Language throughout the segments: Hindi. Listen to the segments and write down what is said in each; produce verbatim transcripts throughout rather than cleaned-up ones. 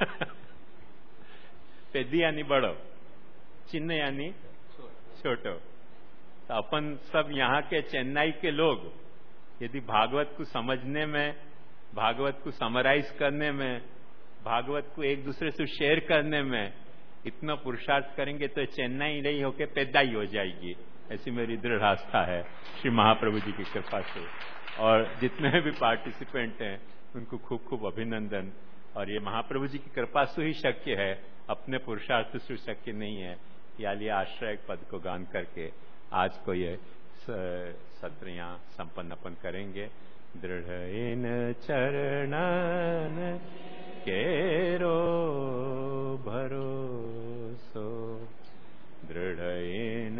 पेदी यानी बड़ो, चिन्ह यानी छोटो। तो अपन सब यहाँ के चेन्नई के लोग यदि भागवत को समझने में, भागवत को समराइज करने में, भागवत को एक दूसरे से शेयर करने में इतना पुरुषार्थ करेंगे तो चेन्नई नहीं होके पेदाई हो जाएगी। ऐसी मेरी दृढ़ आस्था है श्री महाप्रभु जी की कृपा से। और जितने भी पार्टिसिपेंट हैं उनको खूब खूब अभिनंदन। और ये महाप्रभु जी की कृपा से ही शक्य है, अपने पुरुषार्थ से शक्य नहीं है। याली आश्रय पद को गान करके आज को ये सत्र यहाँ संपन्न अपन करेंगे। दृढ़ इन चरणन केरो भरोसो, दृढ़ इन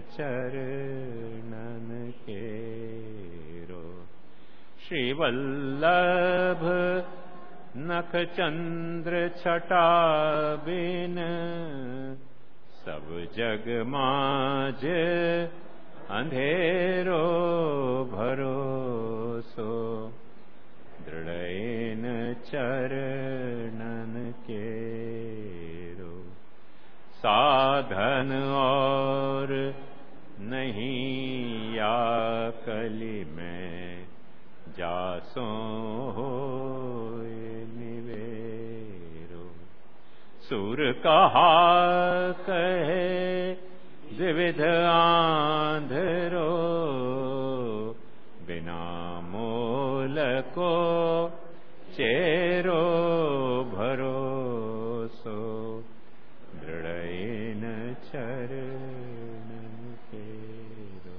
चरणन केरो। श्री वल्लभ नख चंद्र छटा बिन, सब जग माज अंधेरो भरोसो, दृढ़ इन चरणन केरो। साधन और नहीं या कली में, जासो होए निवेरो। सुर कहा कहे द्विविध आंधरो, बिना मोल को चेरो भरोसो, दृढ़ इन चरणन केरो।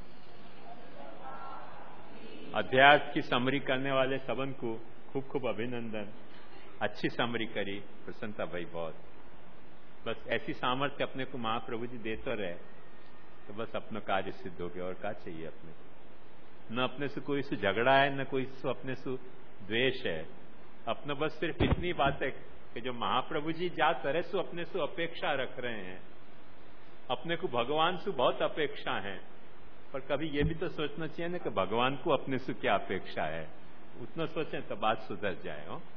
अध्यात्म की समरी करने वाले सबन को खूब खूब अभिनंदन। अच्छी समरी करी, प्रसन्नता भाई बहुत। बस ऐसी सामर्थ्य अपने को महाप्रभु जी देते रहे तो बस अपना कार्य सिद्ध हो गया। और क्या चाहिए अपने को? न अपने से कोई से झगड़ा है, न कोई से अपने से द्वेष है। अपने बस सिर्फ इतनी बात है कि जो महाप्रभु जी जा तरह से अपने से अपेक्षा रख रहे हैं, अपने को भगवान से बहुत अपेक्षा है। पर कभी ये भी तो सोचना चाहिए ना कि भगवान को अपने से क्या अपेक्षा है। उतना सोचें तो बात सुधर जाए। हो